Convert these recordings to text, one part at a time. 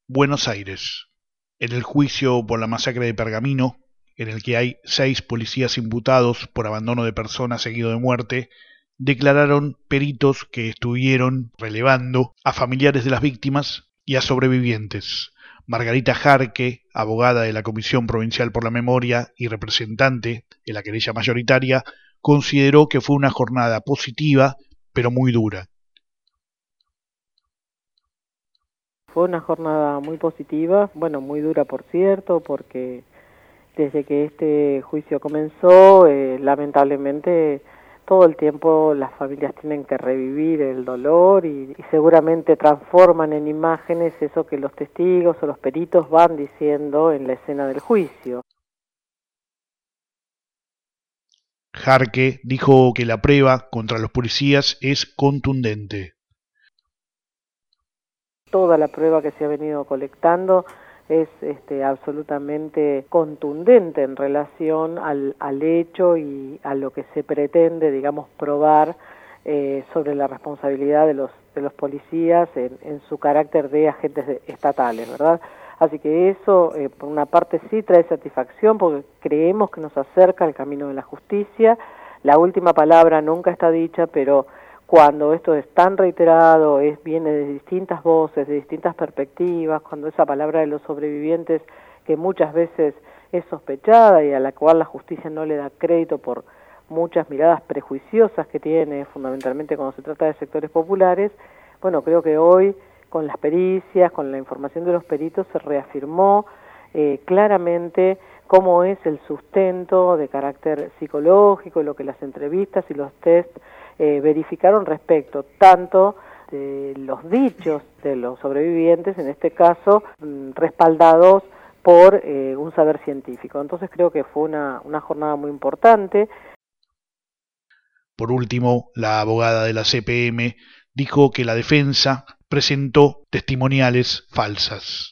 Buenos Aires. En el juicio por la masacre de Pergamino, en el que hay 6 policías imputados por abandono de personas seguido de muerte, declararon peritos que estuvieron relevando a familiares de las víctimas y a sobrevivientes. Margarita Jarque, abogada de la Comisión Provincial por la Memoria y representante de la querella mayoritaria, consideró que fue una jornada positiva, pero muy dura. Fue una jornada muy positiva, bueno, muy dura por cierto, porque desde que este juicio comenzó, lamentablemente todo el tiempo las familias tienen que revivir el dolor y seguramente transforman en imágenes eso que los testigos o los peritos van diciendo en la escena del juicio. Jarque dijo que la prueba contra los policías es contundente. Toda la prueba que se ha venido colectando es absolutamente contundente en relación al hecho y a lo que se pretende, digamos, probar sobre la responsabilidad de los policías en su carácter de agentes estatales, ¿verdad? Así que eso, por una parte, sí trae satisfacción porque creemos que nos acerca al camino de la justicia. La última palabra nunca está dicha, pero cuando esto es tan reiterado, viene de distintas voces, de distintas perspectivas, cuando esa palabra de los sobrevivientes, que muchas veces es sospechada y a la cual la justicia no le da crédito por muchas miradas prejuiciosas que tiene, fundamentalmente cuando se trata de sectores populares, bueno, creo que hoy, con las pericias, con la información de los peritos, se reafirmó claramente cómo es el sustento de carácter psicológico, lo que las entrevistas y los test verificaron respecto tanto de los dichos de los sobrevivientes, en este caso respaldados por un saber científico. Entonces creo que fue una jornada muy importante. Por último, la abogada de la CPM dijo que la defensa presentó testimoniales falsas.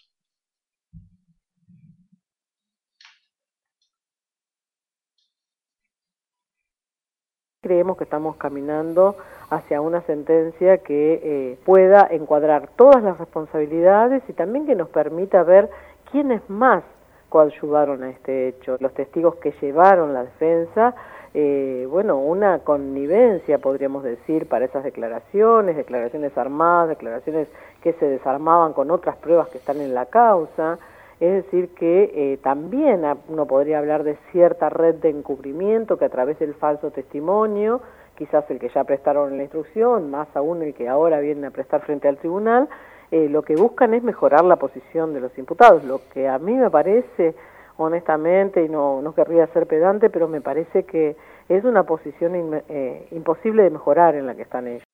Creemos que estamos caminando hacia una sentencia que pueda encuadrar todas las responsabilidades y también que nos permita ver quiénes más coadyuvaron a este hecho. Los testigos que llevaron la defensa, bueno, una connivencia, podríamos decir, para esas declaraciones armadas, declaraciones que se desarmaban con otras pruebas que están en la causa. Es decir, que también uno podría hablar de cierta red de encubrimiento que a través del falso testimonio, quizás el que ya prestaron en la instrucción, más aún el que ahora viene a prestar frente al tribunal, lo que buscan es mejorar la posición de los imputados. Lo que a mí me parece, honestamente, y no querría ser pedante, pero me parece que es una posición imposible de mejorar en la que están ellos.